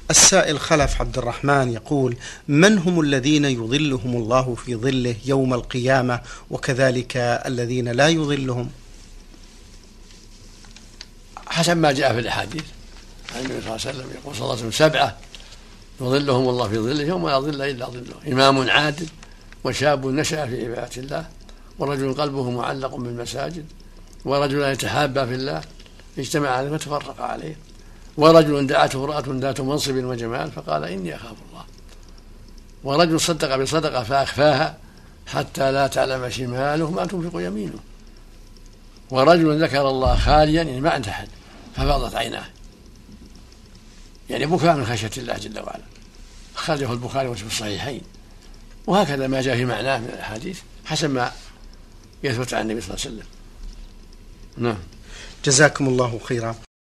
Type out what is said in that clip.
السائل خلف عبد الرحمن يقول: من هم الذين يظلهم الله في ظله يوم القيامة، وكذلك الذين لا يظلهم؟ حسب ما جاء في الأحاديث عن النبي صلى الله عليه وسلم يقول صلى الله عليه وسلم: 7 يظلهم الله في ظله يوم لا ظل إلا ظله: إمام عادل، وشاب نشأ في عبادة الله، ورجل قلبه معلق بالمساجد، ورجل يتحابى في الله اجتمع عليه وتفرق عليه، ورجل دعته امرأة ذات منصب وجمال فقال: إني أخاف الله، ورجل صدق بصدقة فأخفاها حتى لا تعلم شماله ما تنفق يمينه، ورجل ذكر الله خاليا يعني ما عنده أحد ففاضت عيناه، يعني بكاء من خشية الله جل وعلا. أخرجه البخاري ومسلم في الصحيحين. وهكذا ما جاء في معناه من الأحاديث حسب ما يثبت عن النبي صلى الله عليه وسلم. نعم. جزاكم الله خيرا.